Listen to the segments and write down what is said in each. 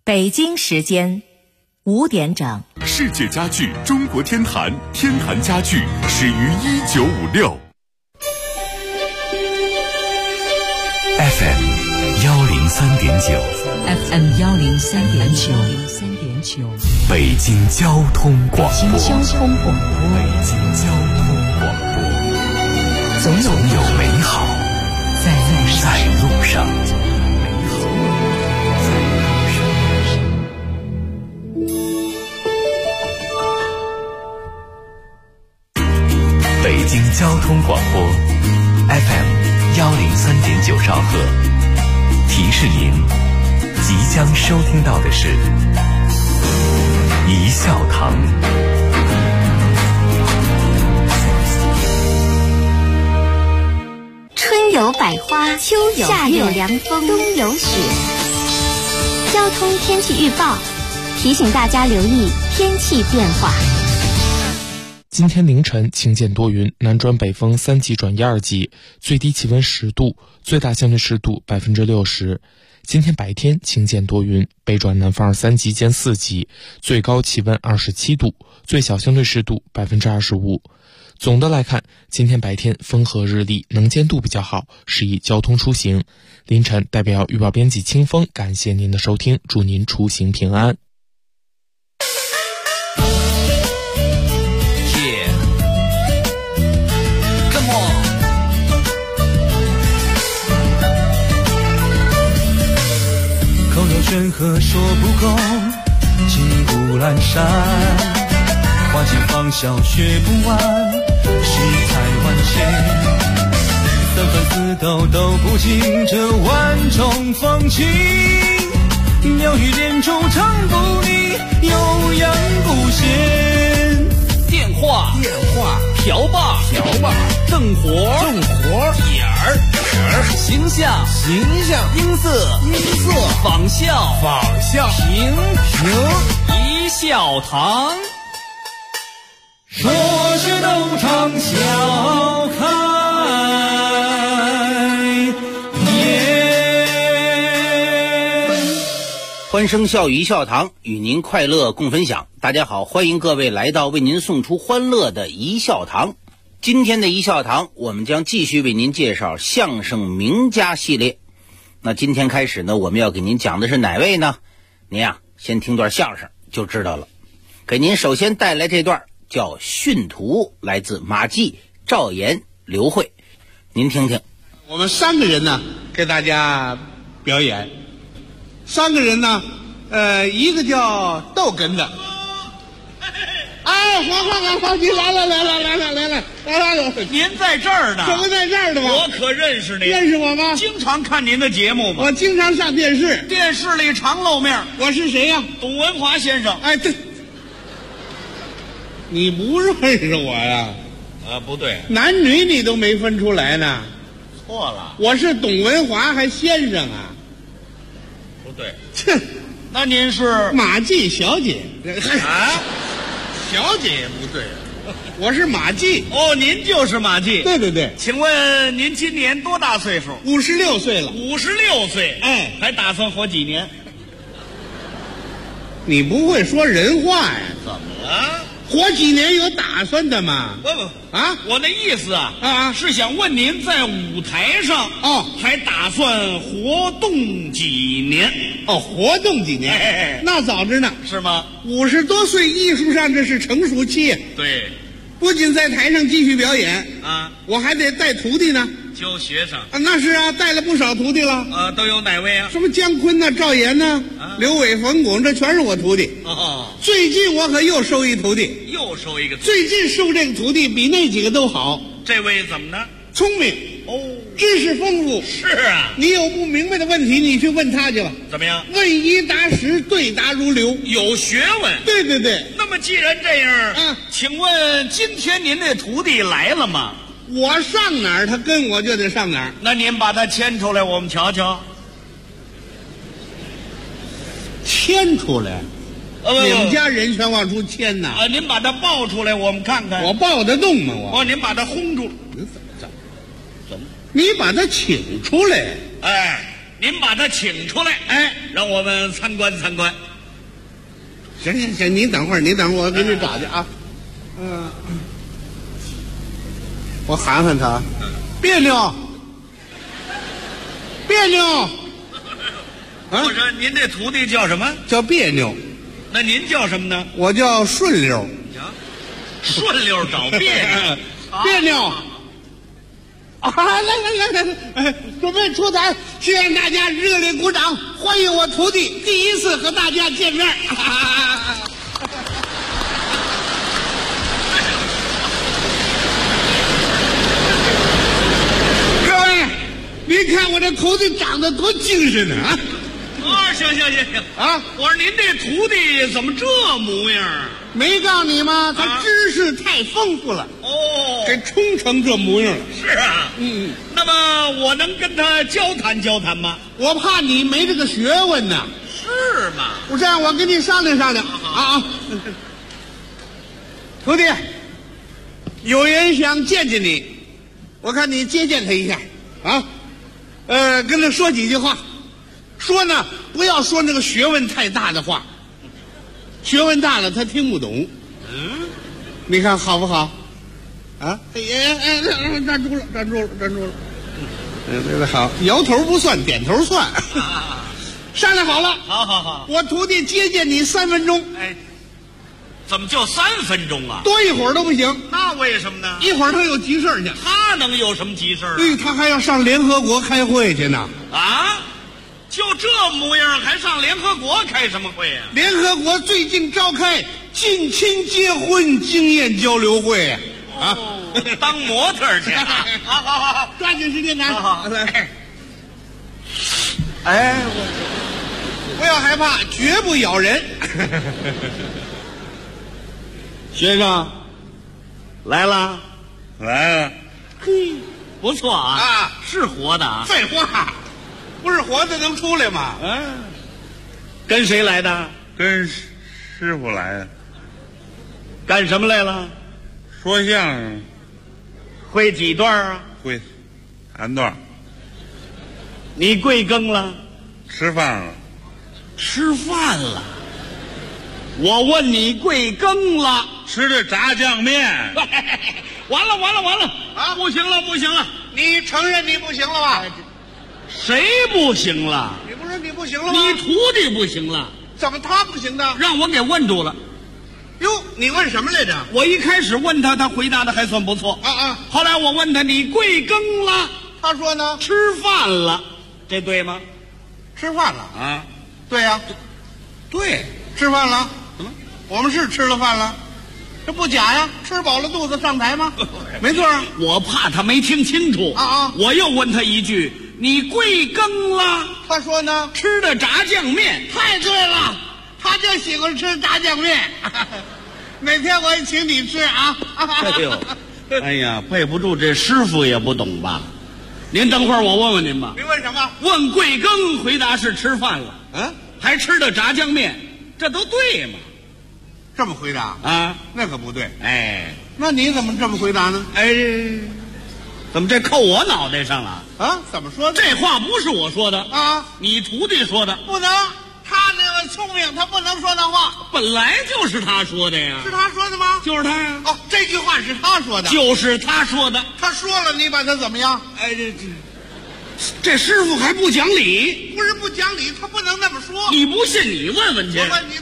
北京时间5点整。 世界家具中国天坛，天坛家具始于1956。FM 103.9 FM 103.9， 北京交通广播。 北京交通广播，总有美好在路上。 北京交通广播 FM 103.9兆赫，提示您即将收听到的是一笑堂。 春有百花，秋有夏有凉风，冬有雪。交通天气预报提醒大家留意天气变化。 今天凌晨晴间多云，南转北风3级转1、2级，最低气温10度，最大相对湿度60%。今天白天晴间多云，北转南风3级兼4级，最高气温27度，最小相对湿度25%。总的来看，今天白天风和日丽，能见度比较好，适宜交通出行。凌晨代表预报编辑清风感谢您的收听，祝您出行平安。 口有悬河说不够，骑虎阑珊，花间芳笑学不完，世态万千，三番四斗都不尽这万种风情，妙语连珠唱不腻，悠扬不歇。 电话瓢把正活点儿形象音色仿效评一笑堂， 说是斗场笑开颜。 欢声笑语一笑堂，与您快乐共分享。大家好，欢迎各位来到为您送出欢乐的一笑堂。今天的一笑堂，我们将继续为您介绍相声名家系列。那今天开始呢，我们要给您讲的是哪位呢？您先听段相声就知道了。给您首先带来这段叫《训徒》，来自马季、赵岩、刘慧。您听听。 我们3个人呢，给大家表演。3个人呢，一个叫逗哏的。哎，好，你来了！ 您在这儿呢？ 怎么在这儿的吗？ 我可认识您。 认识我吗？ 经常看您的节目吗？ 我经常上电视， 电视里常露面。 我是谁呀？ 董文华先生。 哎，对，你不认识我呀？ 不对， 男女你都没分出来呢。 错了， 我是董文华还先生啊？ 不对， 切， 那您是马季小姐啊？小姐也不对， 我是马季。 哦，您就是马季。 对。 请问您今年多大岁数 ？56岁了。 56岁， 哎， 还打算活几年？ 你不会说人话呀？ 怎么了？ 活几年有打算的吗？ 不啊，我的意思是想问您在舞台上还打算活动几年？ 活动几年？那早着呢。 是吗 ？50多岁，艺术上这是成熟期。 对， 不仅在台上继续表演我还得带徒弟呢。 教学生那是带了不少徒弟了。 都有哪位啊？ 什么姜昆呐、赵岩呐、刘伟、冯巩，这全是我徒弟。最近我可又收一徒弟。 又收一个徒弟。 最近收这个徒弟比那几个都好。 这位怎么呢？ 聪明知识丰富。 是啊， 你有不明白的问题，你去问他去吧。 怎么样？ 问1答10，对答如流， 有学问。 对。 那么既然这样请问今天您这徒弟来了吗？ 我上哪儿，他跟我就得上哪儿。 那您把他牵出来，我们瞧瞧。 牵出来？你们家人全往出牵呐？ 您把他抱出来，我们看看。 我抱得动吗？ 您把他轰住了。 怎么？你把他请出来？ 您把他请出来，哎，让我们参观参观。 行，你等会儿，我给你找去啊。我喊喊他，别扭。 我说您这徒弟叫什么？ 叫别扭。 那您叫什么呢？ 我叫顺溜。 顺溜找别扭， 别扭。来，准备出台，希望大家热烈鼓掌，欢迎我徒弟第一次和大家见面。各位，您看我这徒弟长得多精神呢啊！ 行啊！我说您这徒弟怎么这模样？ 没告诉你吗？他知识太丰富了哦， 给冲成这模样了。 是啊，那么我能跟他交谈交谈吗？ 我怕你没这个学问呢。 是吗？ 我这样，我跟你商量商量啊！徒弟，有人想见见你，我看你接见他一下啊。跟他说几句话。说呢，不要说那个学问太大的话，学问大了他听不懂。你看好不好？啊，站住了。好，摇头不算，点头算。商量好了。 好， 我徒弟接见你3分钟。 哎，怎么就3分钟啊？ 多一会儿都不行。 那为什么呢？ 一会儿他有急事去。 他能有什么急事啊？ 他还要上联合国开会去呢。 啊？就这模样还上联合国开什么会啊？ 联合国最近召开近亲结婚经验交流会啊！ 当模特去。好， 抓紧时间拿。 好， 来。哎，不要害怕，绝不咬人。 先生，来了。嘿，不错啊，是活的啊。 废话。不是活的能出来吗？ 跟谁来的？ 跟师傅来的。 干什么来了？ 说相声。 会几段啊？ 会3段。 你贵庚了？ 吃饭了。 我问你贵庚了？ 吃的炸酱面。 完了啊！不行了！ 你承认你不行了吧？ 谁不行了？ 你不是你不行了吗？ 你徒弟不行了。 怎么他不行的？ 让我给问住了。 哟，你问什么来着？ 我一开始问他，他回答的还算不错。后来我问他，你贵庚了？ 他说呢， 吃饭了。这对吗？ 吃饭了啊？ 对呀， 对， 吃饭了。我们是吃了饭了，这不假呀。吃饱了肚子上台吗？没错啊。 我怕他没听清楚我又问他一句，你贵庚了？ 他说呢， 吃的炸酱面。 太对了，他就喜欢吃炸酱面。哪天我也请你吃啊！ 哎呀，背不住，这师傅也不懂吧？您等会儿我问问您吧。 您问什么？ 问贵庚，回答是吃饭了。还吃的炸酱面，这都对吗？ 这么回答啊？ 那可不对。 哎， 那你怎么这么回答呢？ 哎，怎么这扣我脑袋上了？ 啊？怎么说的？ 这话不是我说的啊， 你徒弟说的。 不能，他那个聪明，他不能说那话。 本来就是他说的呀。 是他说的吗？ 就是他呀。 哦，这句话是他说的。 就是他说的。 他说了，你把他怎么样？ 哎，这师傅还不讲理。 不是不讲理，他不能那么说。 你不信，你问问去。 我问你，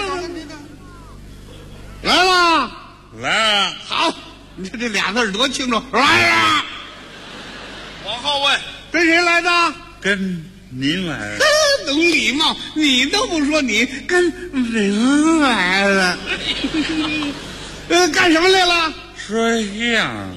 来了。好，你看这俩字多清楚。来了。 往后问， 跟谁来的？ 跟您来的。 懂礼貌，你都不说，你跟人来了。干什么来了？ 说相声。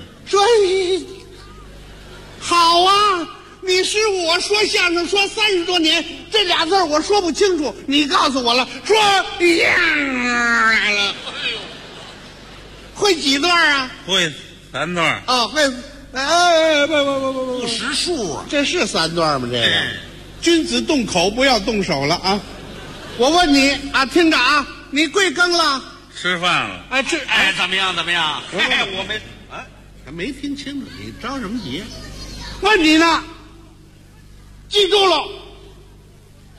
好啊，你是我说相声说30多年，这俩字我说不清楚，你告诉我了，说相声来了。会几段啊？ 会3段。 哦，会。不识数啊！ 这是3段吗？这个，君子动口，不要动手了啊！我问你啊，听着啊，你贵庚了？ 吃饭了。 怎么样？我没还没听清楚，你着什么急？问你呢，记住了，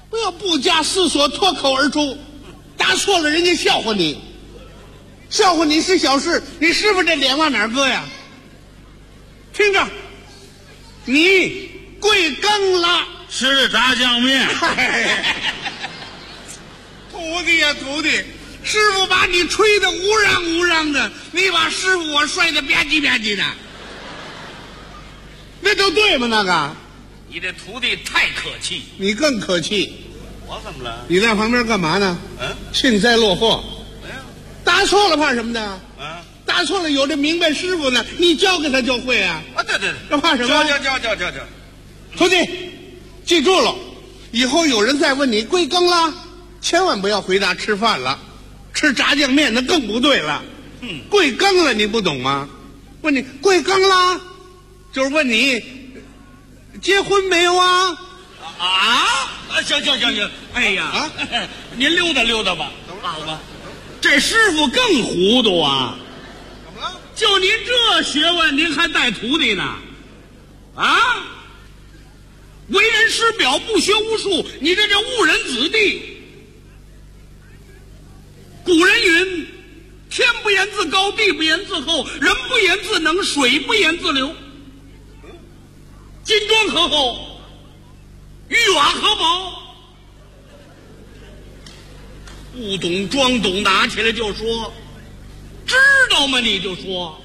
不要不加思索脱口而出，答错了人家笑话你，笑话你是小事，你师傅这脸往哪儿搁呀？听着，你贵庚了？ 吃炸酱面。 徒弟呀，徒弟，师傅把你吹得乌嚷乌嚷的，你把师傅我摔得吧唧吧唧的，那都对吗？那个， 你这徒弟太可气。 你更可气。 我怎么了？ 你在旁边干嘛呢？幸灾乐祸。答错了怕什么的？答错了有这明白师傅呢，你教给他就会啊。 对， 这怕什么？ 教。 徒弟，记住了，以后有人再问你贵庚了，千万不要回答吃饭了，吃炸酱面那更不对了。贵庚了你不懂吗？问你贵庚了，就是问你结婚没有啊？ 行，哎呀，您溜达溜达吧，好吧。这师傅更糊涂啊！ 怎么了？ 就您这学问，您还带徒弟呢？啊！为人师表，不学无术，你这叫误人子弟。古人云：天不言自高，地不言自厚，人不言自能，水不言自流。金砖何厚？玉瓦何薄？不懂装懂，拿起来就说，知道吗？你就说。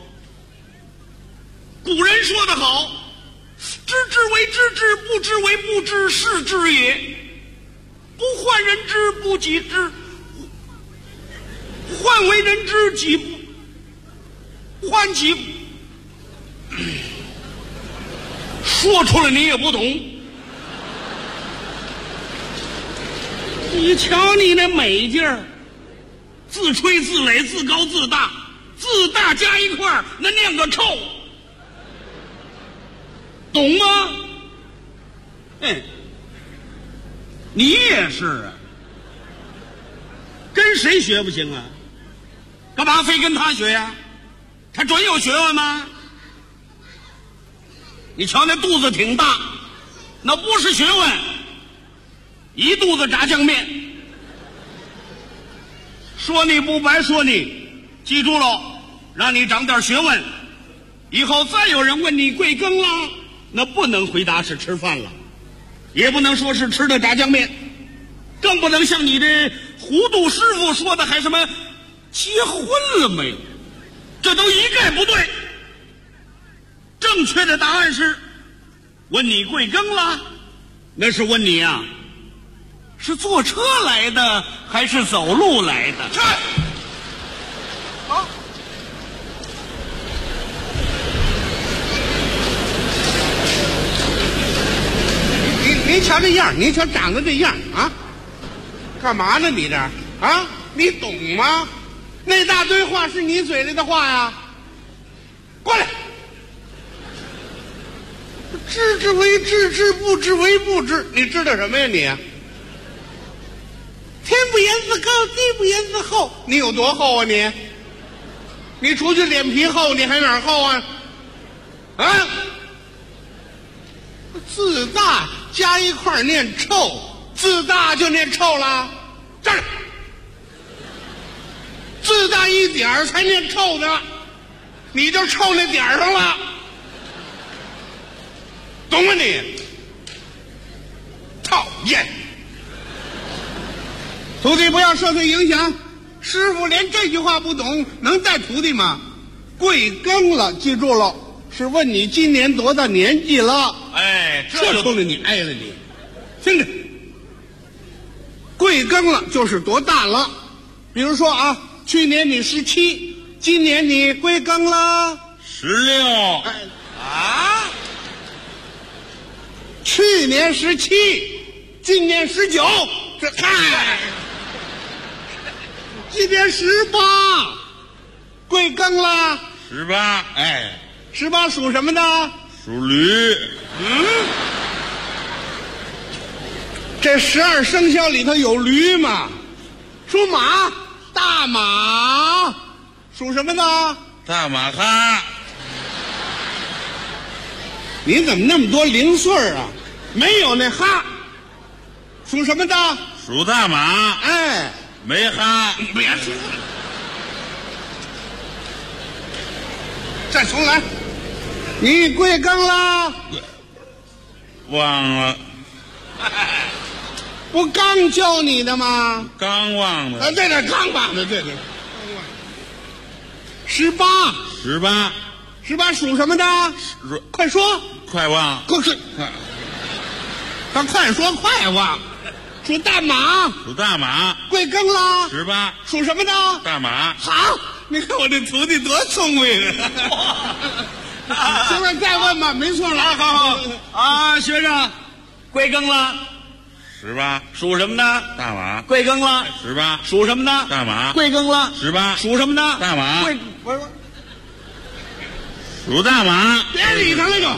古人说得好，知之为知之，不知为不知，是知也。不患人之，不己知；患为人知，己不患己。说出来你也不懂。你瞧你那美劲儿，自吹自擂，自高自大，自大加一块儿，那念个臭，懂吗？你也是啊，跟谁学不行啊？干嘛非跟他学呀？他准有学问吗？你瞧那肚子挺大，那不是学问，一肚子炸酱面。说你不白说你，记住了，让你长点学问，以后再有人问你贵庚了，那不能回答是吃饭了，也不能说是吃的炸酱面，更不能像你这糊涂师傅说的还什么结婚了没有，这都一概不对。正确的答案是问你贵庚了，那是问你啊，是坐车来的还是走路来的？这您瞧这样，您瞧长得这样啊，干嘛呢你这啊？你懂吗？那大堆话是你嘴里的话呀！过来，知之为知之，不知为不知，你知道什么呀你？天不言自高，地不言自厚，你有多厚啊你？你除去脸皮厚，你还哪儿厚啊？啊！自大加一块念臭，自大就念臭了。站着，自大一点儿才念臭呢，你就臭那点儿上了，懂吗你？讨厌！徒弟不要受他影响，师傅连这句话不懂，能带徒弟吗？贵庚了，记住了，是问你今年多大年纪了。这冲着你挨了你，听着，贵庚了就是多大了。比如说啊，去年你17，今年你贵庚了 16。 去年17，今年19，这嗨，今年18，贵庚了 18。 18属什么的？ 属驴。 这12生肖里头有驴吗？属马，大马，属什么的？ 大马哈。 你怎么那么多零碎啊？没有那哈， 属什么的？ 属大马。 哎， 没哈。 别说了，再重来。你贵庚了？ 忘了。 不刚教你的吗？ 刚忘了。 对，刚忘的，对。18属什么的？快说， 快忘。 他快说快忘。属大马。贵庚了 ？18。 属什么的？ 大马。 好，你看我这徒弟多聪明啊！行了，再问吧，没错了。 好啊，学生，贵庚了 ？18。 属什么的？ 大马。 贵庚了 ？18。 属什么的？ 大马。 贵庚了 18。 属什么的？ 大马。 不是， 属大马。 别理他了就。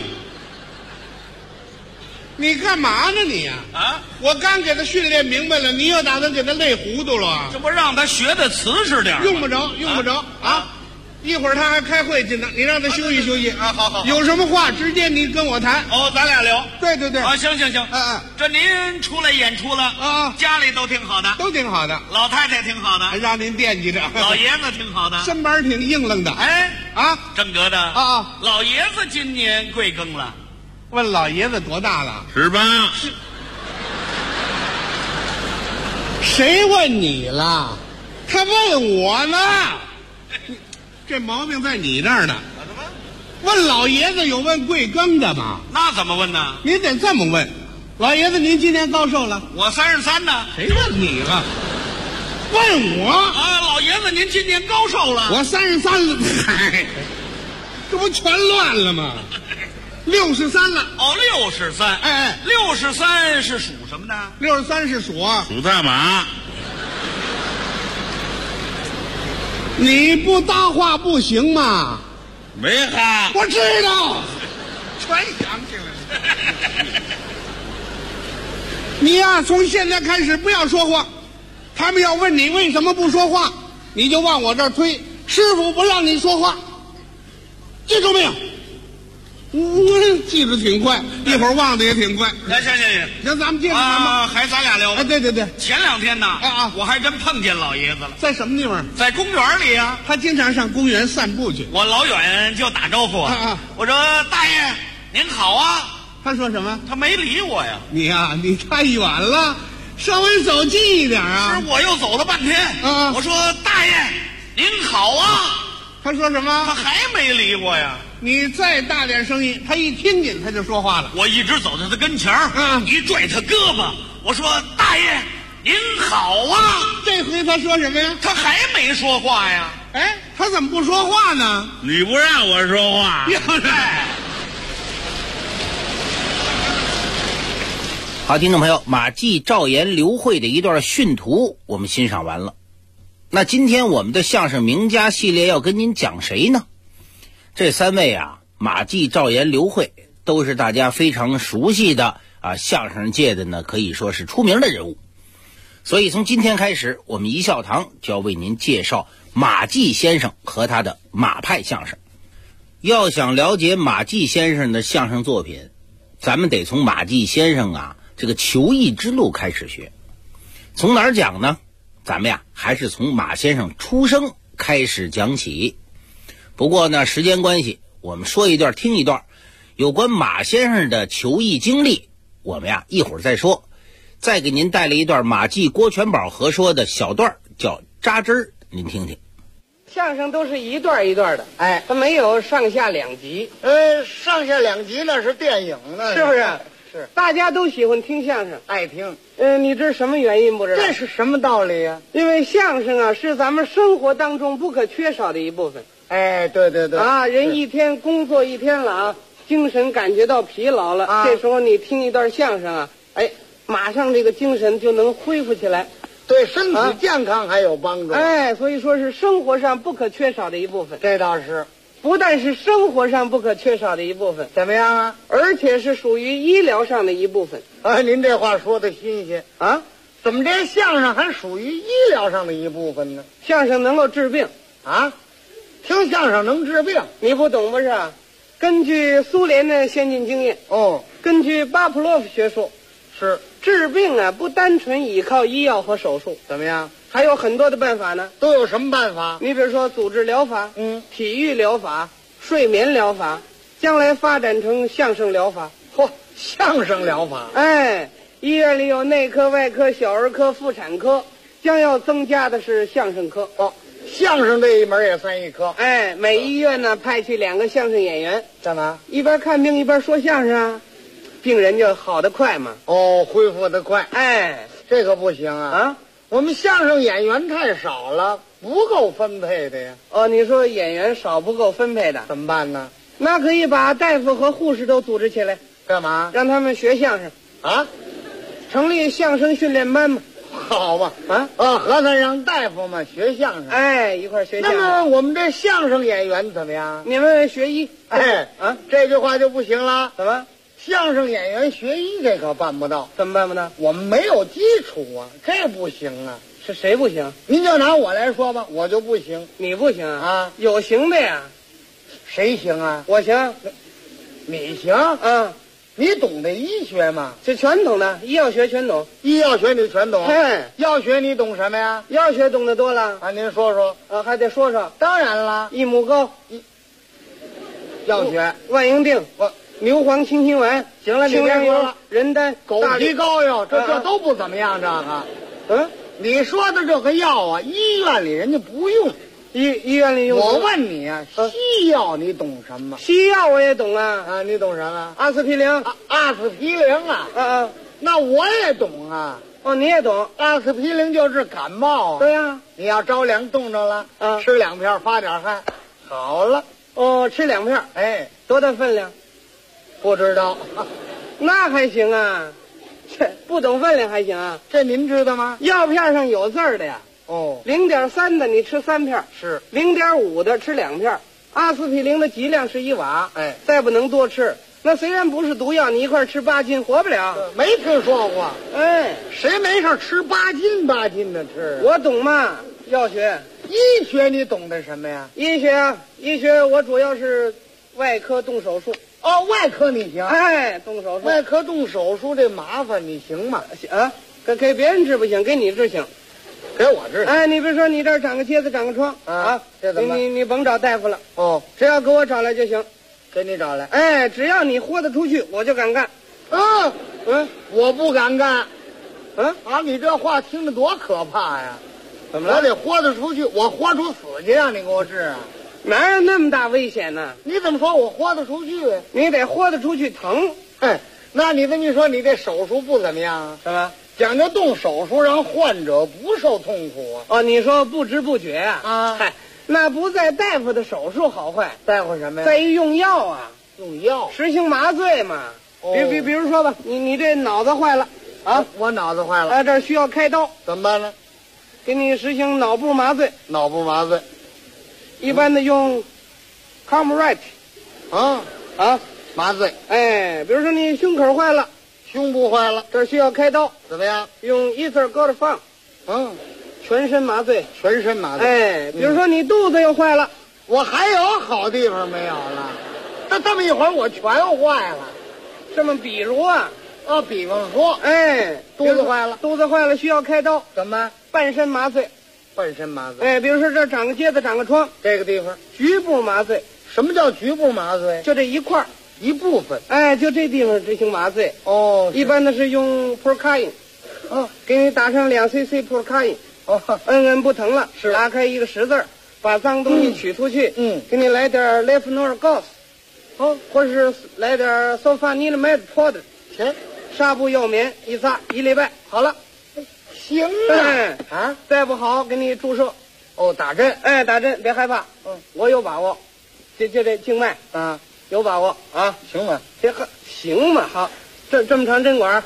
你干嘛呢你呀？ 啊！ 我刚给他训练明白了，你又打算给他累糊涂了？ 这不让他学的瓷实点吗？ 用不着啊！一会儿他还开会去呢，你让他休息休息啊！好， 有什么话直接你跟我谈。 哦，咱俩聊。 对啊，行。这您出来演出了啊？ 家里都挺好的，老太太挺好的， 还让您惦记着。 老爷子挺好的， 身板挺硬朗的。 哎啊， 正格的啊！ 老爷子今年贵庚了？ 问老爷子多大了 ？18。 谁问你了？他问我呢。这毛病在你这儿呢。问老爷子有问贵庚的吗？ 那怎么问呢？ 您得这么问。老爷子，您今年高寿了？ 我33呢。 谁问你了？问我啊！老爷子，您今年高寿了？ 我33了。嗨，这不全乱了吗？63了。 哦，63。 哎 ，63是属什么的 ？63是属大马。 你不搭话不行吗？ 没哈。 我知道，全想起来了。你呀，从现在开始不要说话。他们要问你为什么不说话，你就往我这儿推。师傅不让你说话，记住没有？记得挺快，一会儿忘得也挺快。行，咱们接着谈吧。 还咱俩聊。 对。 前2天呢，我还真碰见老爷子了。 在什么地方？ 在公园里啊。 他经常上公园散步去。 我老远就打招呼我说大爷您好啊。 他说什么？ 他没理我呀。 你你太远了，稍微走近一点啊。 是我又走了半天。我说大爷您好啊。 他说什么？ 他还没理我呀。 你再大点声音，他一听见他就说话了。 我一直走到他跟前一拽他胳膊，我说大爷您好啊。 这回他说什么呀？ 他还没说话呀。 哎，他怎么不说话呢？ 你不让我说话。 好，听众朋友，马季、赵岩、刘慧的一段训图我们欣赏完了。那今天我们的相声名家系列要跟您讲谁呢？这3位马季、赵岩、刘慧都是大家非常熟悉的相声界的呢，可以说是出名的人物。所以从今天开始，我们一笑堂就要为您介绍马季先生和他的马派相声。要想了解马季先生的相声作品，咱们得从马季先生这个求艺之路开始学。从哪儿讲呢？咱们还是从马先生出生开始讲起。不过呢，时间关系，我们说一段听一段。有关马先生的求艺经历，我们一会儿再说。再给您带来一段马季、郭全宝合说的小段，叫扎针儿，您听听。 相声都是一段一段的，它没有上下2集。 上下2集那是电影呢， 是不是？ 是， 大家都喜欢听相声， 爱听。 你知什么原因不知道？ 这是什么道理呀？ 因为相声是咱们生活当中不可缺少的一部分。 对人一天工作一天了精神感觉到疲劳了这时候你听一段相声马上这个精神就能恢复起来， 对身体健康还有帮助。 所以说是生活上不可缺少的一部分。 这倒是， 不但是生活上不可缺少的一部分， 怎么样而且是属于医疗上的一部分。 您这话说的新鲜怎么这相声还属于医疗上的一部分呢？ 相声能够治病听相声能治病， 你不懂不是？根据苏联的先进经验， 根据巴甫洛夫学说， 是治病啊，不单纯依靠医药和手术， 怎么样？ 还有很多的办法呢。 都有什么办法？ 你比如说组织疗法，体育疗法、睡眠疗法，将来发展成相声疗法。 嚯，相声疗法！ 哎，医院里有内科、外科、小儿科、妇产科，将要增加的是相声科。 哦，相声这一门也算一科。 哎，每医院呢派去2个相声演员， 干嘛？ 一边看病一边说相声啊，病人就好得快嘛。 哦，恢复得快。 哎， 这个不行啊！我们相声演员太少了，不够分配的呀。 哦，你说演员少不够分配的， 怎么办呢？ 那可以把大夫和护士都组织起来。 干嘛？ 让他们学相声啊？ 成立相声训练班嘛。 好吧，和尚让大夫们学相声， 哎，一块学相声。 那么我们这相声演员怎么样？ 你们学医。 哎，这句话就不行了。 怎么？ 相声演员学医这可办不到。 怎么办不到？ 我们没有基础啊，这不行啊。 是谁不行？ 您就拿我来说吧，我就不行。 你不行啊？有行的呀。 谁行啊？ 我行。 你行？你懂得医学吗？ 这全懂的，医药学全懂。 医药学你全懂？ 哎， 药学你懂什么呀？ 药学懂得多了。 啊，您说说。 还得说说。 当然了， 益母膏， 药学， 万应锭，牛黄清心丸。 行了，你别说了。 人丹、 枸杞膏药，这都不怎么样，这个。你说的这个药啊，医院里人家不用。 医院里用。 我问你啊，西药你懂什么？ 西药我也懂啊。 你懂什么？ 阿司匹林。 阿司匹林啊。那我也懂啊。 哦，你也懂。 阿司匹林就治感冒。 对呀。 你要着凉冻着了，吃2片发点汗，好了。 哦，吃2片。 哎， 多大分量？ 不知道。 那还行啊。这不懂分量还行啊？ 这您知道吗？ 药片上有字儿的呀。 哦 ，0.3的你吃3片， 是 0.5的吃2片。阿司匹林的剂量是1瓦， 哎， 再不能多吃。那虽然不是毒药，你一块吃8斤活不了。 没听说过。 哎， 谁没事吃8斤的吃？ 我懂嘛，药学。 医学你懂得什么呀？ 医学啊，医学我主要是外科动手术。 哦，外科你行？ 哎，动手术。 外科动手术这麻烦，你行吗？ 给别人治不行，给你治行。 给我治。 哎，你比如说你这儿长个疖子，长个疮这怎么？ 你甭找大夫了。 哦， 只要给我找来就行。 给你找来。 哎，只要你豁得出去，我就敢干。 我不敢干。你这话听着多可怕呀！ 怎么了？ 我得豁得出去，我豁出死去让你给我治啊！ 哪有那么大危险呢？ 你怎么说我豁得出去？ 你得豁得出去疼。 那你这么一说，你这手术不怎么样啊？ 什么？ 讲究动手术，让患者不受痛苦啊！ 你说不知不觉啊？嗨，那不在大夫的手术好坏， 在乎什么呀？ 在于用药啊， 用药实行麻醉嘛。比如说吧，你这脑子坏了啊， 我脑子坏了， 这需要开刀， 怎么办呢？ 给你实行脑部麻醉。 脑部麻醉， 一般的用 Comrite 麻醉。 哎，比如说你胸口坏了， 胸部坏了， 这需要开刀， 怎么样？ 用 Ethergoldfang 全身麻醉。 全身麻醉。 哎，比如说你肚子又坏了， 我还有好地方没有了？这么一会儿我全坏了。 这么比如啊， 比方说，肚子坏了， 肚子坏了需要开刀， 怎么？ 半身麻醉。 半身麻醉。 哎，比如说这长个疖子，长个疮， 这个地方局部麻醉。 什么叫局部麻醉？ 就这一块一部分。 哎，就这地方执行麻醉。一般的是用 Procaine，给你打上2cc Procaine，摁不疼了， 是拉开一个10字，把脏东西取出去，给你来点 Lefnor Gauze，或是来点 Sulfanilamide powder，纱布药棉一撒，1礼拜好了。 行啊， 再不好给你注射。 打针。 打针别害怕，我有把握。就这静脉有把握啊， 行吗？ 行吗？好，这么长针管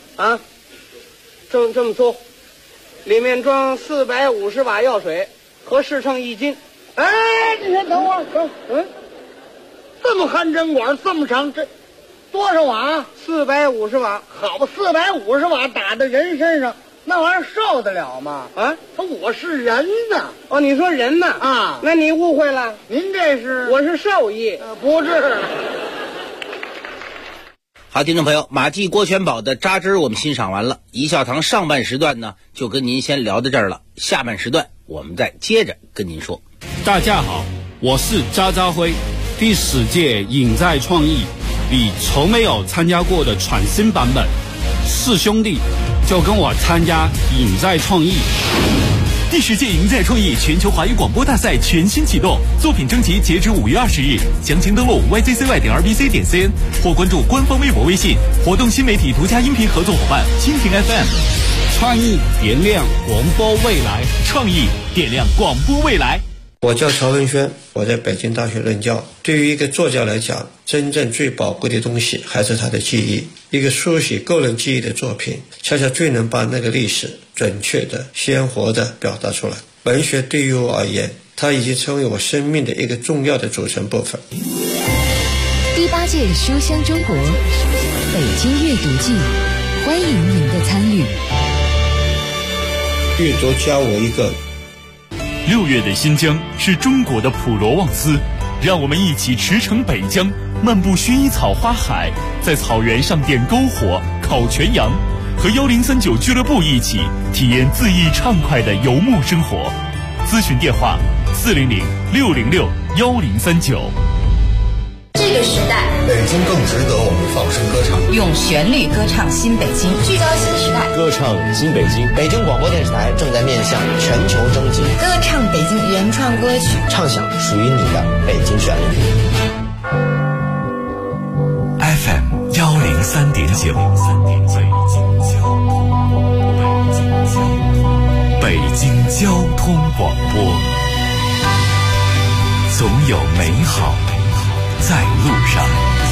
这么粗，里面装450瓦药水，合适称1斤。 你先等会儿，这么含针管，这么长，这多少瓦 ？450瓦。 好吧，450瓦打在人身上，那玩意儿受得了吗？我是人呐。 你说人呐？那你误会了。 您这是？ 我是兽医， 不是。 好，听众朋友，马季郭全宝的扎针我们欣赏完了，一笑堂上半时段呢就跟您先聊到这儿了，下半时段我们再接着跟您说。 大家好，我是渣渣辉，第10届影在创意你从没有参加过的全新版本，是兄弟就跟我参加影在创意。 第10届赢在创意全球华语广播大赛全新启动，作品征集截止5月20日，详情登录 yzcy.rbc.cn 或关注官方微博微信。活动新媒体独家音频合作伙伴蜻蜓 FM。 创意点亮广播未来， 创意点亮广播未来。 我叫曹文轩，我在北京大学任教。对于一个作家来讲，真正最宝贵的东西还是他的记忆。一个书写个人记忆的作品，恰恰最能把那个历史准确的、鲜活的表达出来。文学对于我而言，它已经成为我生命的一个重要的组成部分。 第8届书香中国北京阅读季，欢迎您的参与。 阅读教我一个。 6月的新疆是中国的普罗旺斯，让我们一起驰骋北疆，漫步薰衣草花海，在草原上点篝火、烤全羊，和1039俱乐部一起体验恣意畅快的游牧生活。咨询电话400-606-1039。 这个时代， 北京更值得我们放声歌唱， 用旋律歌唱新北京，聚焦新时代， 歌唱新北京。北京广播电视台正在面向全球征集， 歌唱北京原创歌曲， 唱响属于你的北京旋律。 FM 103.9，北京交通广播，总有美好在路上。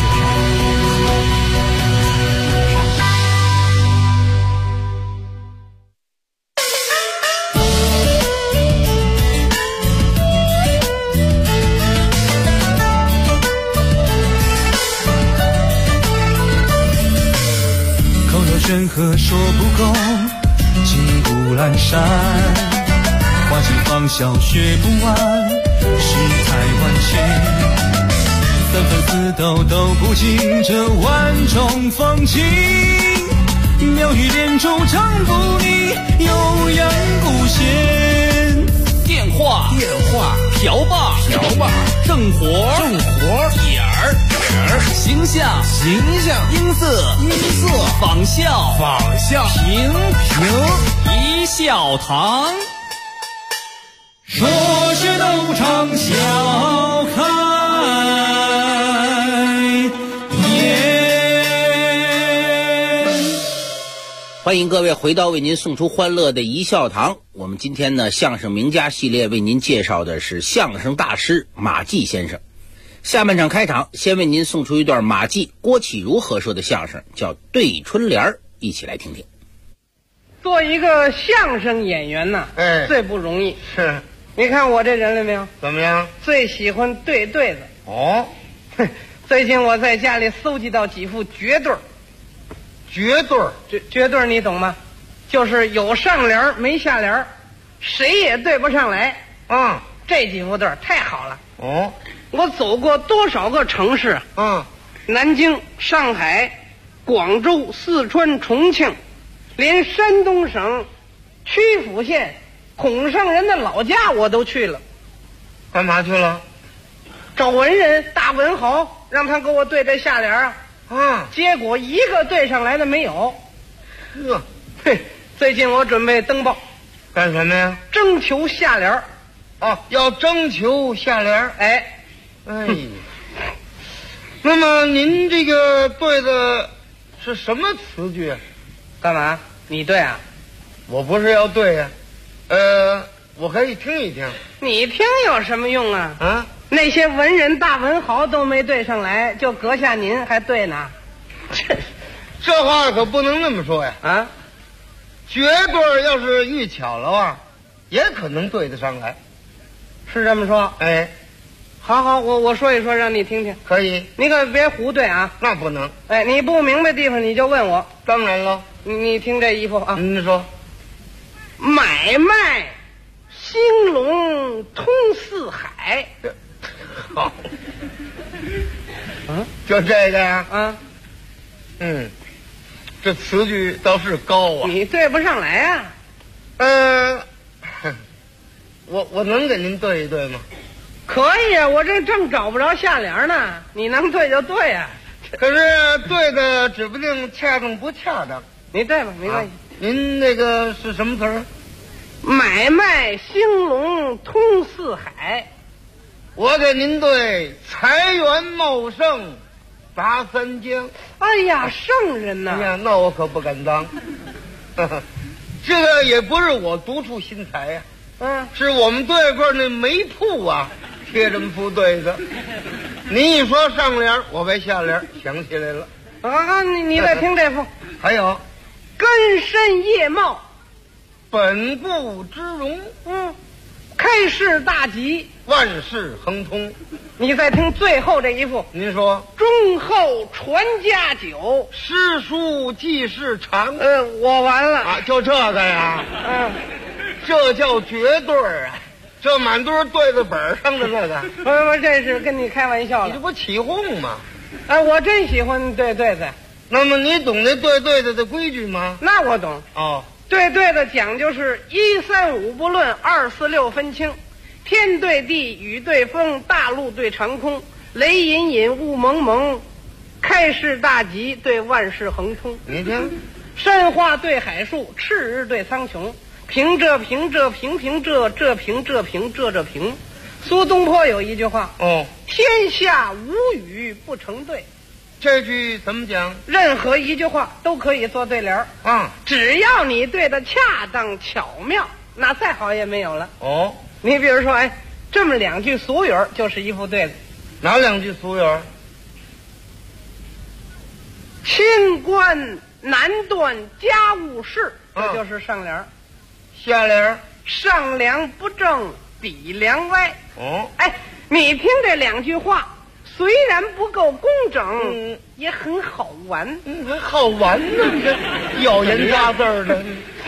口若悬河说不够，金谷阑珊，花期芳笑学不完，世态万千。3分4斗都不尽这万种风情，妙语连珠唱不腻，悠扬古弦。 电话瓢把正活点儿形象音色仿效平一笑堂， 说是斗场笑看。 欢迎各位回到为您送出欢乐的一笑堂。我们今天呢，相声名家系列为您介绍的是相声大师马季先生。下半场开场，先为您送出一段马季、郭启儒合说的相声，叫《对春联》，一起来听听。 做一个相声演员呢，最不容易。 是， 你看我这人了没有？ 怎么样？ 最喜欢对对子。 哦， 最近我在家里搜集到几副绝对儿。绝对你懂吗？就是有上联没下联，谁也对不上来。这几副对儿太好了。 哦， 我走过多少个城市？南京、上海、广州、四川、重庆，连山东省曲阜县孔圣人的老家我都去了。 干嘛去了？ 找文人大文豪，让他给我对这下联啊。结果一个对上来的没有。最近我准备登报。 干什么呀？ 征求下联。 要征求下联。那么您这个对的是什么词句啊？ 干嘛？你对啊？ 我不是要对呀。我可以听一听。 你听有什么用啊？那些文人大文豪都没对上来，就阁下您还对呢？ 这话可不能那么说呀！绝对要是遇巧了啊，也可能对得上来。 是这么说？好，我说一说，让你听听。 可以， 你可别胡对啊！ 那不能。 你不明白地方你就问我。 当然了， 你听这一副啊。 你说， 买卖兴隆通四海。 好，就这个呀？ 这词句倒是高啊。 你对不上来啊？ 我能给您对一对吗？ 可以啊，我这正找不着下联呢，你能对就对啊。 可是对的指不定恰当不恰当。 你对吧？没关系。 您那个是什么词儿？ 买卖兴隆通四海。 我给您对财源茂盛达三江。 哎呀，圣人呐！ 哎呀，那我可不敢当。这个也不是我独出心裁呀，是我们对过那煤铺啊贴这么副对子。您一说上联，我为下联想起来了。 你再听这副。 还有根深叶茂， 本部之荣。 开市大吉， 万事亨通。 你再听最后这一副。 您说忠厚传家久， 诗书继世长。 我完了啊，就这个呀。这叫绝对啊！这满堆对子本上的这个。 不，这是跟你开玩笑了。 你这不起哄吗？ 我真喜欢对对子。 那么你懂那对对子的规矩吗？ 那我懂。对对的讲究是1、3、5不论，2、4、6分清，天对地，雨对风，大陆对长空，雷隐隐，雾蒙蒙，开市大吉对万事亨通。 你听， 山花对海树，赤日对苍穹，平仄平仄平平仄，仄平仄平仄仄平。苏东坡有一句话，天下无语不成对。 这句怎么讲？ 任何一句话都可以做对联只要你对的恰当巧妙，那再好也没有了。你比如说，这么2句俗语就是一副对子。 哪2句俗语？ 清官难断家务事，这就是上联。 下联， 上梁不正比梁歪。你听这2句话。虽然不够工整，也很好玩。 还好玩呢，这咬言扎字的。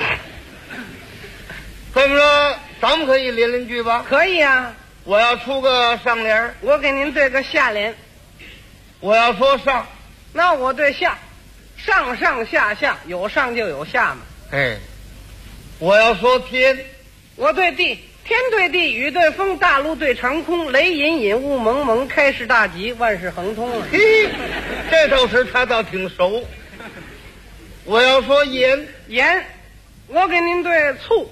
这么说，咱们可以连连句吧？ 可以啊。 我要出个上联， 我给您对个下联。 我要说上， 那我对下，上上下下，有上就有下嘛。 我要说天， 我对地。天对地，雨对风，大陆对长空，雷隐隐，雾蒙蒙，开市大吉，万事亨通了。 这倒是他倒挺熟。我要说盐， 我给您对醋，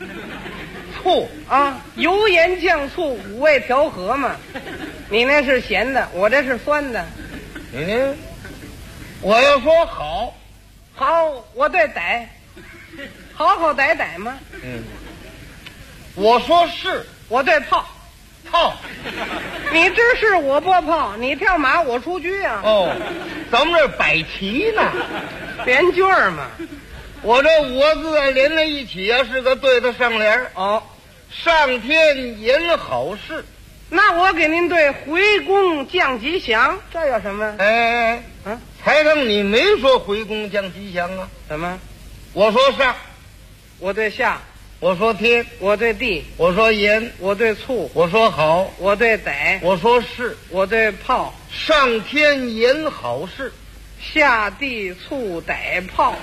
油盐酱醋5味调和嘛。你那是咸的，我这是酸的。 你呢？我要说好， 我对歹，好好歹歹嘛。 我说是， 我对炮，你支是我拨炮，你跳马我出车啊。 咱们这摆旗呢， 连句儿嘛。 我这5个字连在一起啊，是个对的上联。上天言好事。 那我给您对回宫降吉祥，这有什么？ 才生你没说回宫降吉祥啊？ 怎么？ 我说上， 我对下。 我说天， 我对地； 我说盐， 我对醋； 我说好， 我对歹； 我说是， 我对炮。 上天言好事， 下地醋歹炮。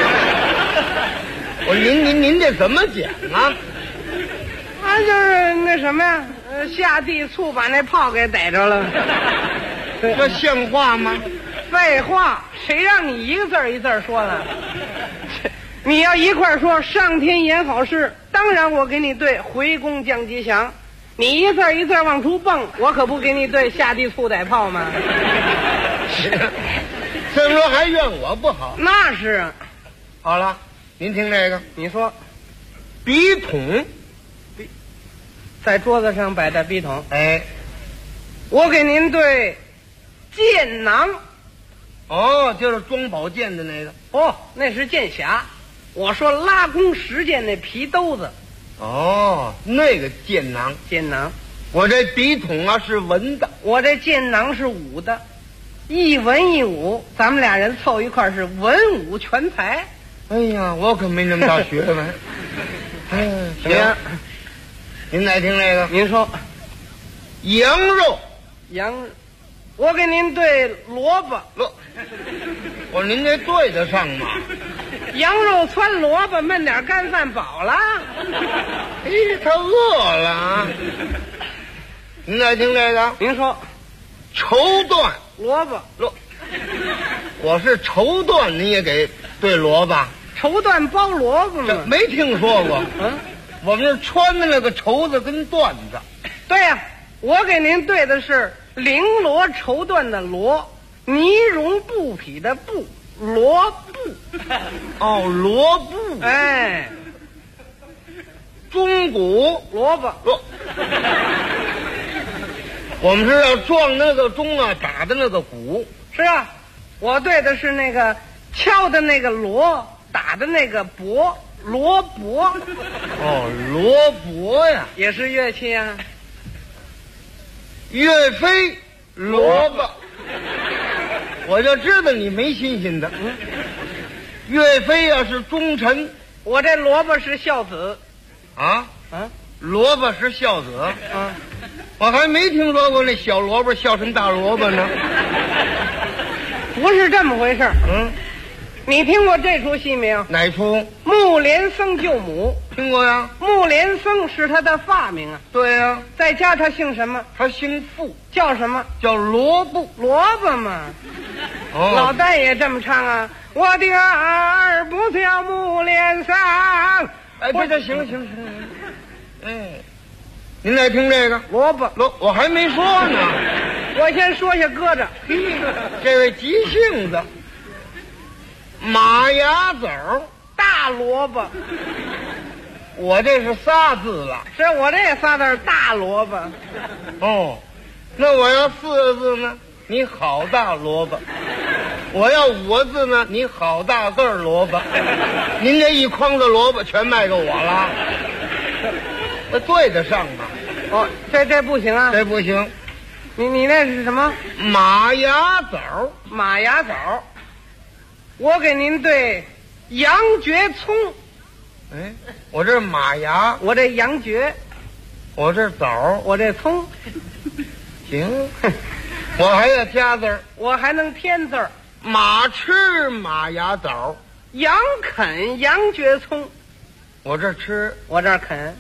我您这怎么讲啊？ 就是那什么呀，下地醋把那炮给逮着了。 这像话吗？ 废话，谁让你一个字一字说了？你要一块说上天言好事，当然我给你对回宫降吉祥。你一字一字往出蹦，我可不给你对下地醋歹炮吗？ 这么说还怨我不好？ 那是啊。 好了，您听这个， 你说， 笔筒， 在桌子上摆的笔筒。我给您对剑囊。 就是装宝剑的那个。 那是剑匣。我说拉弓实践那皮兜子。 那个剑囊。我这笔筒啊是文的， 我这剑囊是武的，一文一武，咱们俩人凑一块是文武全才。 哎呀，我可没那么大学问。行，您再听这个。 您说， 羊肉， 我给您对萝卜。 我说您这对得上吗？ 羊肉汆萝卜焖点干饭饱了。 哎，他饿了啊！您再听这个， 您说， 绸缎萝卜我是绸缎，您也给对萝卜？ 绸缎包萝卜吗？ 没听说过。我们这穿的那个绸子跟缎子。 对呀，我给您对的是绫罗绸缎的罗，呢绒布匹的布，罗布。 哦，罗布。 哎， 中鼓萝卜。 我们是要撞那个钟啊，打的那个鼓。 是啊，我对的是那个敲的那个锣，打的那个钹，罗钹。 哦，罗钹呀， 也是乐器啊。 岳飞萝卜，我就知道你没新鲜的。岳飞呀是忠臣， 我这萝卜是孝子。 啊，萝卜是孝子。我还没听说过那小萝卜孝顺大萝卜呢。 不是这么回事。你听过这出戏没有？ 哪出？ 木莲僧救母。 听过呀。 木莲僧是他的发明啊。 对呀。 在家他姓什么？ 他姓傅。 叫什么？ 叫萝卜。 萝卜嘛。老旦也这么唱啊。我的儿不叫木莲僧。 哎，这行了。您来听这个萝卜。 我还没说呢。 我先说下搁着。 这位急性子。马牙籽儿， 大萝卜。 我这是仨字了。 是我这也仨字，大萝卜。 哦，那我要4个字呢？你好大萝卜。我要5个字呢？你好大个儿萝卜。您这一筐子萝卜全卖给我了，那对得上吗？ 哦，这不行啊。 这不行。 你那是什么？ 马牙枣。 马牙枣。我给您对羊蕨葱。 哎，我这马牙， 我这羊蕨， 我这枣， 我这葱。 行，我还要加字儿， 我还能添字儿。 马吃马牙枣， 羊啃羊蕨葱。 我这吃， 我这啃。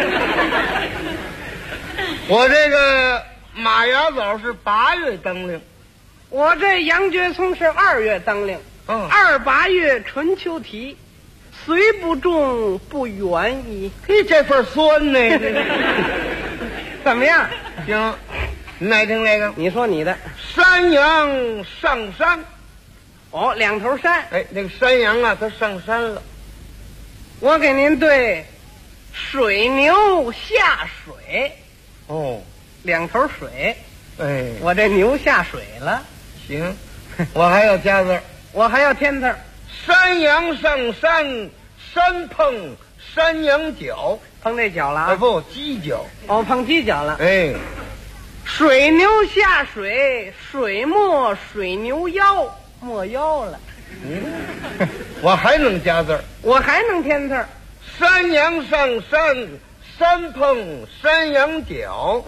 我这个马牙枣是8月当令， 我这羊蕨葱是2月当令。2、8月春秋啼，虽不中不远矣。 嘿，这份酸呢？ 怎么样？ 行，您爱听这个？ 你说你的。 山羊上山。 哦，2头山。 哎，那个山羊啊，它上山了。 我给您对水牛下水。 哦 ，2头水。 哎， 我这牛下水了。 行，我还要加字儿。 我还要添字儿。 山羊上山，山碰山羊脚。 碰这脚了啊？ 哎不，犄角。 哦，碰犄角了。 哎， 水牛下水，水没水牛腰，没腰了。 我还能加字儿。 我还能添字儿。 山羊上山，山碰山羊脚。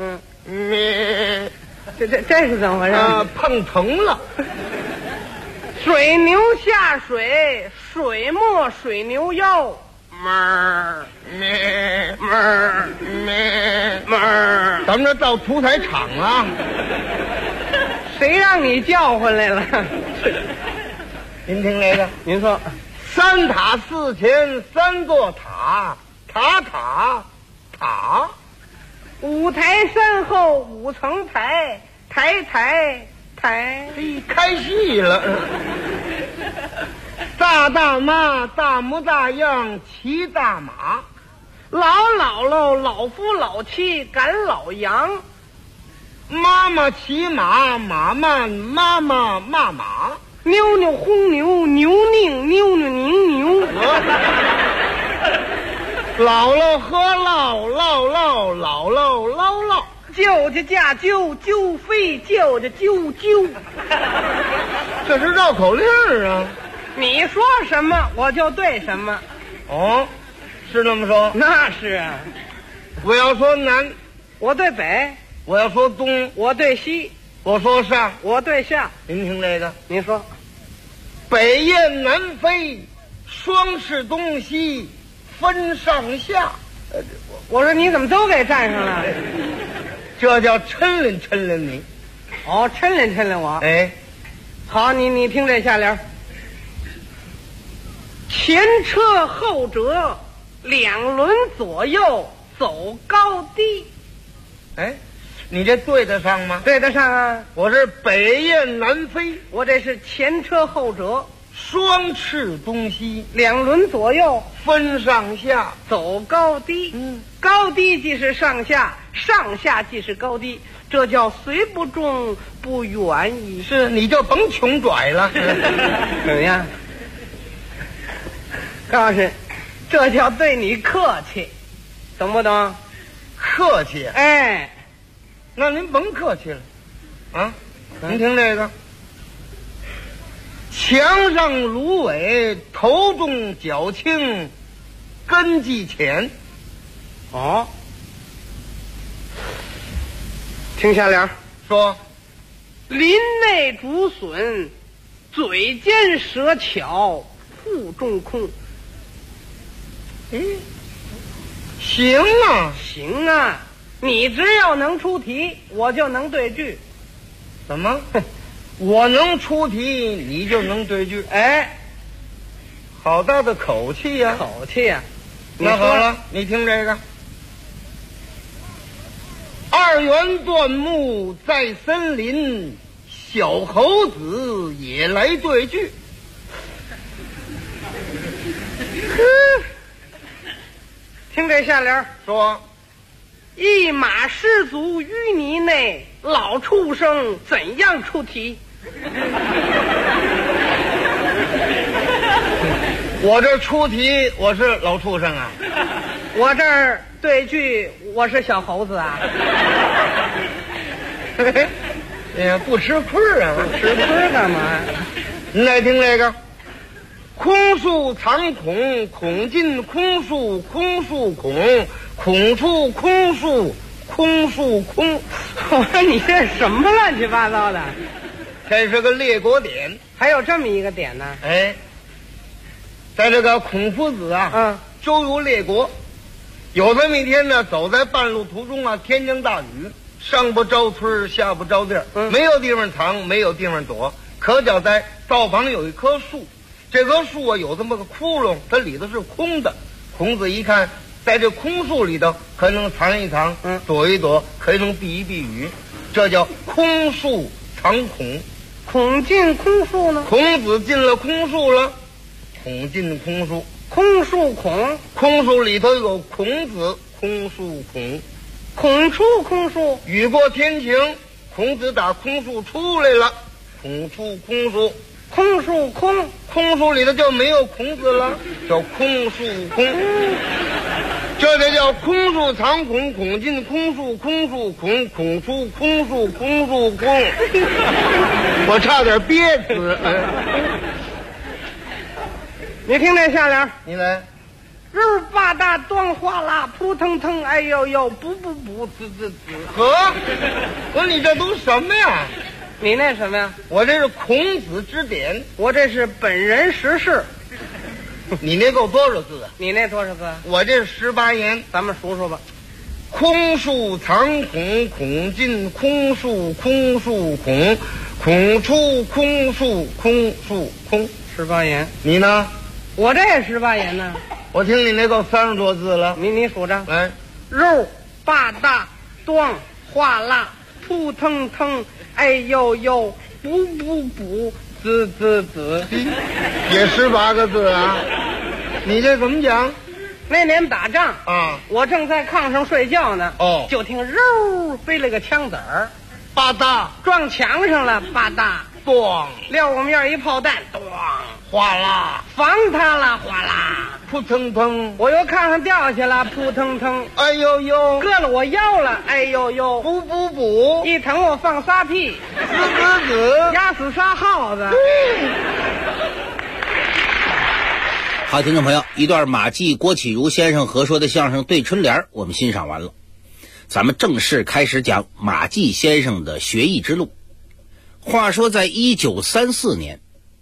这是怎么回事？ 碰疼了。 水牛下水，水没水牛腰， 咱们这到屠宰场了。 谁让你叫回来了？ 您听这个， 您说 3塔4前3座塔，塔塔塔 ，5台山后5层台，台台台， 开戏了。大妈大模大样骑大马， 老姥姥老夫老妻赶老羊， 妈妈骑马马慢妈妈骂马， 妞妞轰牛牛拧妞妞拧牛， 姥姥喝酪姥姥姥姥姥姥， 舅舅嫁舅舅飞舅舅啾啾， 这是绕口令啊！ 你说什么我就对什么。 哦，是那么说？ 那是啊。 我要说南， 我对北； 我要说东， 我对西； 我说上， 我对下。 您听这个， 您说。 北雁南飞，双翅东西分上下。 我说你怎么都给占上了？ 这叫抻练抻练你。 哦，抻练抻练我。 哎， 好，你听这下联：前车后辙，两轮左右走高低。 哎，你这对得上吗？ 对得上啊。 我是北雁南飞， 我这是前车后辙， 双翅东西， 两轮左右分上下， 走高低。高低即是上下，上下即是高低，这叫虽不中不远矣。 是，你就甭穷拽了。 怎么样？告诉你，这叫对你客气，懂不懂？ 客气？ 哎， 那您甭客气了，啊！您听这个，墙上芦苇，头重脚轻，根基浅。 哦，听下联说： 林内竹笋，嘴尖舌巧，腹中空。 行啊， 行啊，你只要能出题，我就能对句。 怎么？我能出题，你就能对句？ 哎， 好大的口气呀！ 口气呀！ 那好了，你听这个：二元断木在森林，小猴子也来对句。 听这下联说： 一马失足淤泥内，老畜生怎样出题？ 我这出题我是老畜生啊， 我这儿对句我是小猴子啊。 哎呀，不吃亏啊， 吃亏干嘛？ 您来听这个：空树藏孔，孔进空树，空树孔，孔出空树，空树空。 我说你这什么乱七八糟的？ 这是个列国典， 还有这么一个典呢？ 哎，在这个孔夫子啊，周游列国，有这么一天呢，走在半路途中啊，天降大雨，上不着村，下不着地儿，没有地方藏，没有地方躲。可巧在道旁有一棵树，这棵树啊有这么个窟窿，它里头是空的。孔子一看，在这空树里头可能藏一藏，躲一躲，可能避一避雨，这叫空树藏孔。 孔进空树呢？ 孔子进了空树了，孔进空树， 空树孔， 空树里头有孔子，空树孔， 孔出空树。 雨过天晴，孔子打空树出来了，孔出空树， 空树空， 空树里头就没有孔子了，叫空树空。这就叫空树藏孔，孔进空树，空树孔，孔出空树，空树空。我差点憋死。 你听这下联， 你来。 肉吧嗒端哗啦，扑腾腾，哎呦呦，补补补，滋滋滋。 呵，我说你这都什么呀？ 你那什么呀？ 我这是孔子之典， 我这是本人实事。 你那够多少字啊？ 你那多少字？ 我这18言， 咱们数数吧。 空树藏孔，孔进空树，空树孔，孔出空树，空树空。 18言。 你呢？ 我这也18言呢。 我听你那够30多字了。 你数着。 来， 肉吧嗒端哗啦，扑腾腾，哎呦呦，补补补，滋滋滋。 也18个字啊。你这怎么讲？ 那年打仗啊， 我正在炕上睡觉呢，就听肉飞了个枪子儿， 吧嗒撞墙上了，吧嗒咣， 撂我面一炮弹，咣， 哗啦， 防他了，哗啦， 扑腾腾， 我由炕上掉下来，扑腾腾， 哎呦呦， 硌了我腰了，哎呦呦， 补补补， 一疼我放撒屁， 滋滋滋， 压死仨耗子。 好，听众朋友，一段马季、郭启儒先生合说的相声《对春联》我们欣赏完了，咱们正式开始讲马季先生的学艺之路。话说在1934年，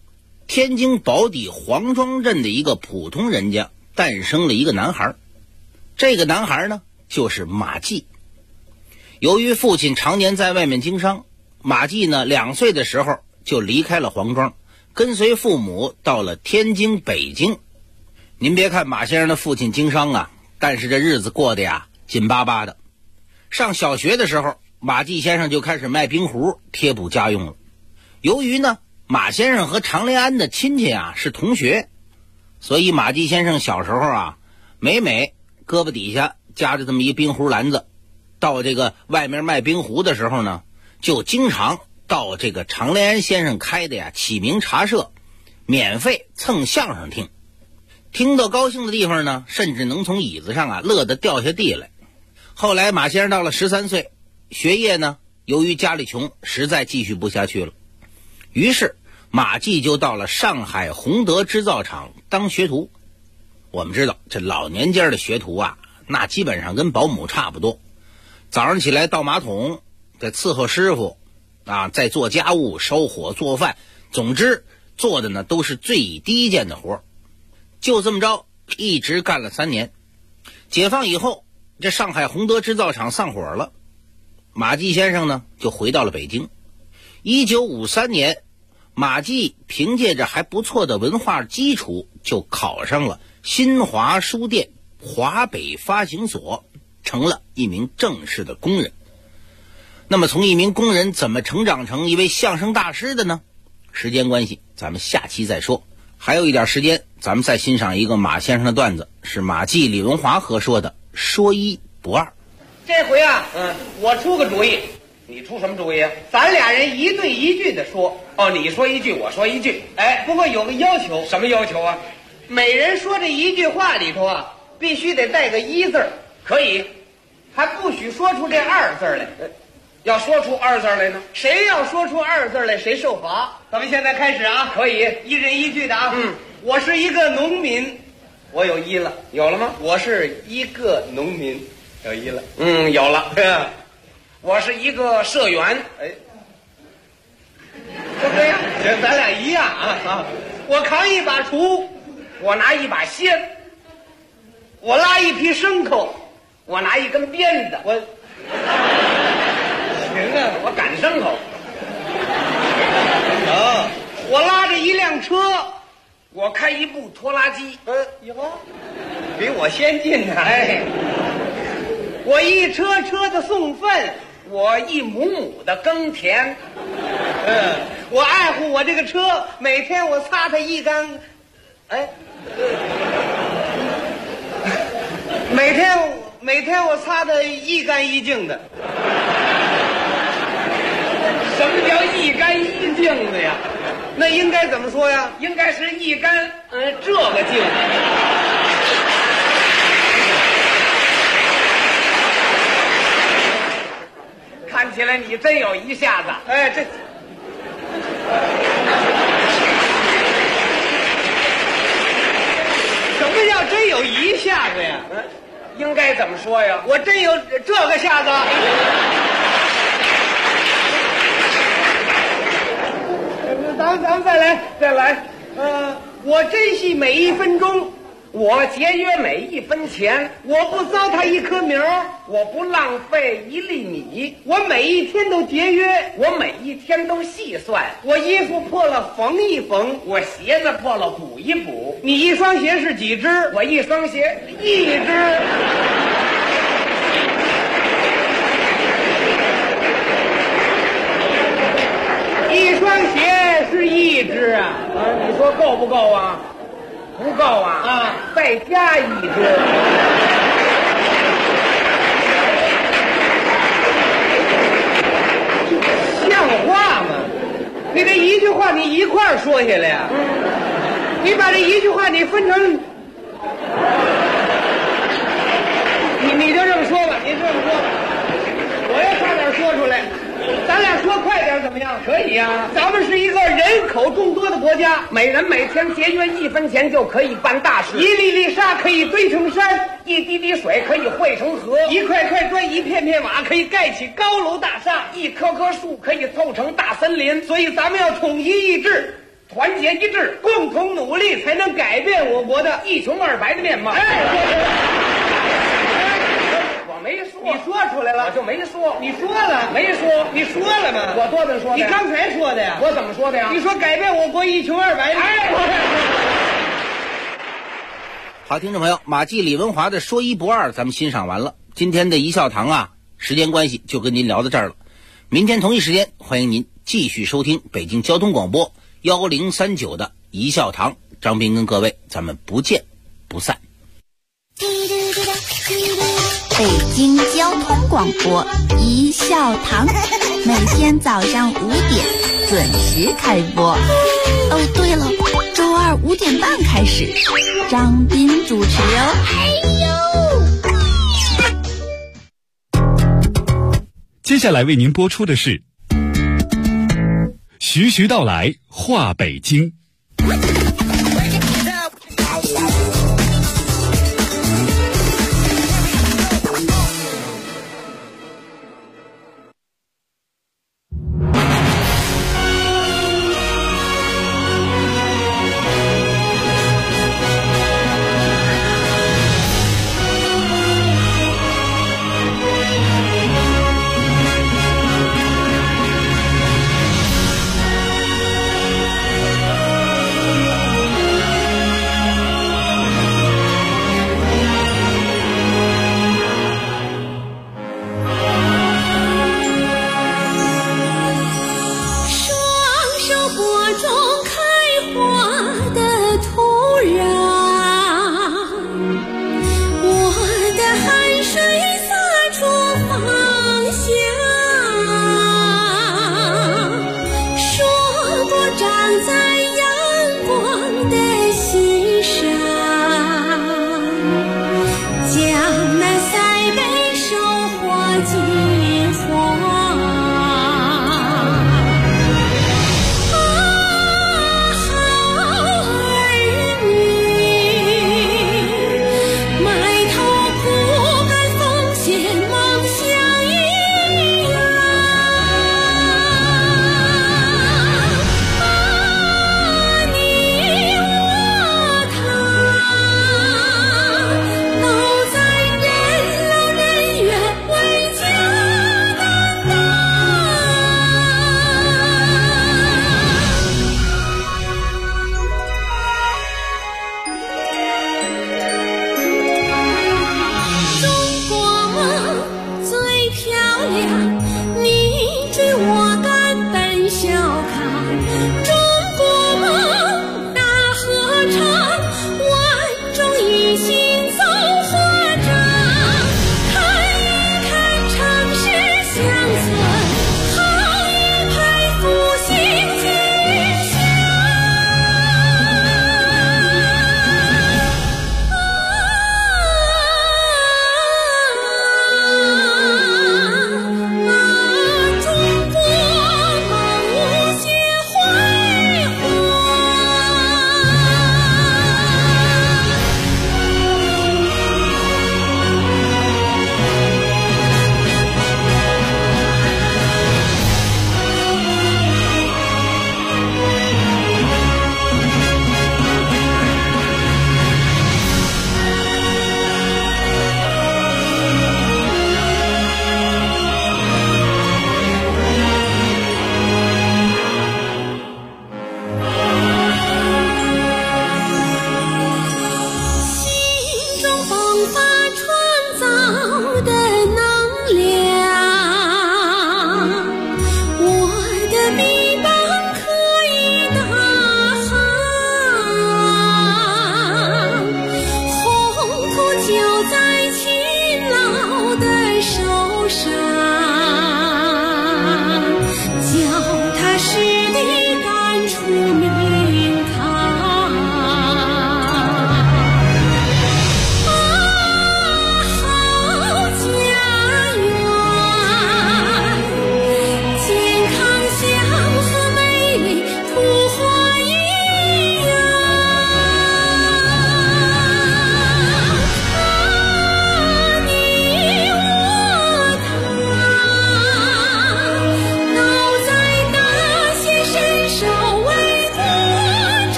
天津宝坻黄庄镇的一个普通人家诞生了一个男孩，这个男孩呢就是马季。由于父亲常年在外面经商，马季呢2岁的时候就离开了黄庄，跟随父母到了天津、北京。您别看马先生的父亲经商啊，但是这日子过得呀紧巴巴的。上小学的时候，马季先生就开始卖冰壶贴补家用了。由于呢马先生和常连安的亲戚啊是同学，所以马季先生小时候啊每胳膊底下夹着这么一冰壶篮子，到这个外面卖冰壶的时候呢，就经常到这个常连安先生开的呀启明茶社免费蹭相声听。听到高兴的地方呢，甚至能从椅子上啊乐得掉下地来。后来马先生到了13岁，学业呢由于家里穷，实在继续不下去了，于是马季就到了上海宏德制造厂当学徒。我们知道这老年间的学徒啊，那基本上跟保姆差不多，早上起来倒马桶，再伺候师傅啊，再做家务、烧火、做饭，总之做的呢都是最低贱的活。就这么着一直干了3年。解放以后，这上海宏德制造厂散伙了，马季先生呢就回到了北京。1953年，马季凭借着还不错的文化基础，就考上了新华书店华北发行所，成了一名正式的工人。那么从一名工人怎么成长成一位相声大师的呢？时间关系，咱们下期再说。还有一点时间，咱们再欣赏一个马先生的段子，是马季、李文华合说的，说一不二。 这回啊，我出个主意。你出什么主意啊？咱俩人一对一句的说。哦，你说一句，我说一句。哎，不过有个要求。什么要求啊？每人说这一句话里头啊，必须得带个一字。可以，还不许说出这2字来。要说出2字来呢？谁要说出2字来，谁受罚。咱们现在开始啊，可以一人一句的啊。我是一个农民，我有一了，有了吗？我是一个农民，有一了。有了。我是一个社员，哎，就这样，咱俩一样啊。我扛一把锄，我拿一把锨，我拉一匹牲口，我拿一根鞭子，我行啊，我赶牲口。我拉着一辆车，我开一部拖拉机。以后比我先进呢。哎，我一车车的送粪，我一亩亩的耕田。我爱护我这个车，每天我擦它一干，每天我擦它一干一净的。什么叫一干一净的呀？那应该怎么说呀？应该是一干这个净。看起来你真有一下子。哎，这什么叫真有一下子呀？应该怎么说呀？我真有这个下子。咱们再来。我珍惜每一分钟，我节约每一分钱，我不糟蹋一棵苗，我不浪费一粒米，我每一天都节约，我每一天都细算，我衣服破了缝一缝，我鞋子破了补一补。你一双鞋是几只？我一双鞋一只。一双鞋是一只啊！你说够不够啊？不够啊！再加一只。像话吗？你这一句话你一块儿说下来呀？你把这一句话你分成，你就这么说吧，我要差点说出来。咱俩说快点怎么样？可以呀。咱们是一个人口众多的国家，每人每天节约1分钱就可以办大事，一粒粒沙可以堆成山，一滴滴水可以汇成河，一块块砖一片片瓦可以盖起高楼大厦，一棵棵树可以凑成大森林。所以咱们要统一意志， 团结一致，共同努力，才能改变我国的一穷二白的面貌。我没说，你说出来了，我就没说。你说了，没说，你说了吗？我多能说的。你刚才说的呀？我怎么说的呀？你说改变我国一穷二白。 好，听众朋友，马季、李文华的说一不二，咱们欣赏完了。今天的一笑堂啊，时间关系就跟您聊到这儿了。明天同一时间，欢迎您继续收听北京交通广播1039的一笑堂。张斌跟各位，咱们不见不散。 北京交通广播一笑堂，每天早上5点准时开播。哦，对了，周二5点半开始，张斌主持哦。 接下来为您播出的是徐徐道来话北京。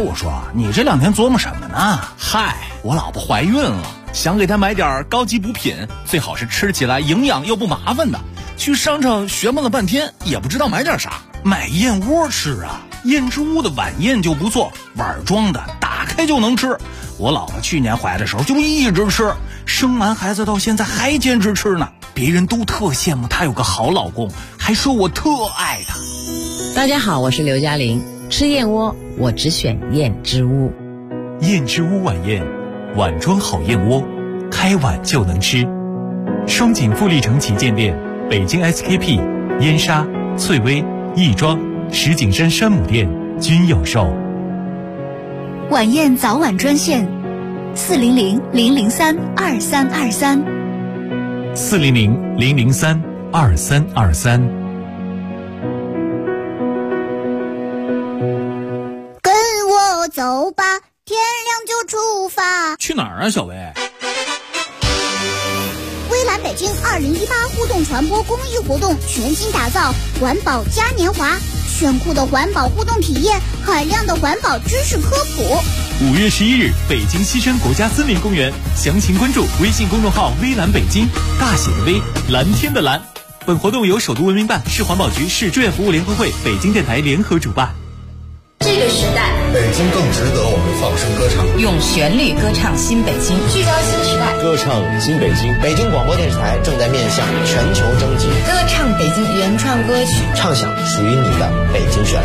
我说你这2天琢磨什么呢？嗨，我老婆怀孕了，想给她买点高级补品，最好是吃起来营养又不麻烦的。去商场学摸了半天，也不知道买点啥，买燕窝吃啊。燕之屋的晚宴就不错，碗装的，打开就能吃。我老婆去年怀的时候就一直吃，生完孩子到现在还坚持吃呢。别人都特羡慕她有个好老公，还说我特爱她。 大家好，我是刘嘉玲。吃燕窝，我只选燕之屋。 燕之屋晚宴，碗装好燕窝，开碗就能吃。双井富力城旗舰店、北京 SKP、燕莎、翠微、亦庄、石景山山姆店均有售。 晚宴早晚专线：400-003-2323。 400-003-2323。 跟我走吧，天亮就出发。 去哪儿啊，小薇？ 微蓝北京2018互动传播公益活动全新打造环保嘉年华，炫酷的环保互动体验，海量的环保知识科普。 5月11日，北京西山国家森林公园，详情关注微信公众号微蓝北京，大写的微，蓝天的蓝。本活动由首都文明办、市环保局、市志愿服务联合会、北京电台联合主办。 这个时代， 北京更值得我们放声歌唱， 用旋律歌唱新北京，聚焦新时代， 歌唱新北京。北京广播电视台正在面向全球征集， 歌唱北京原创歌曲， 唱响属于你的北京旋律。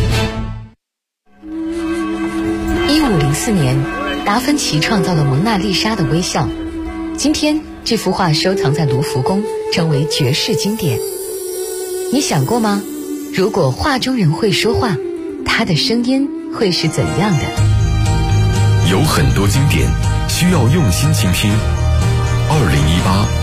1504年，达芬奇创造了蒙娜丽莎的微笑。今天，这幅画收藏在卢浮宫，成为绝世经典。你想过吗？如果画中人会说话，他的声音会是怎样的？ 有很多经典需要用心倾听。2018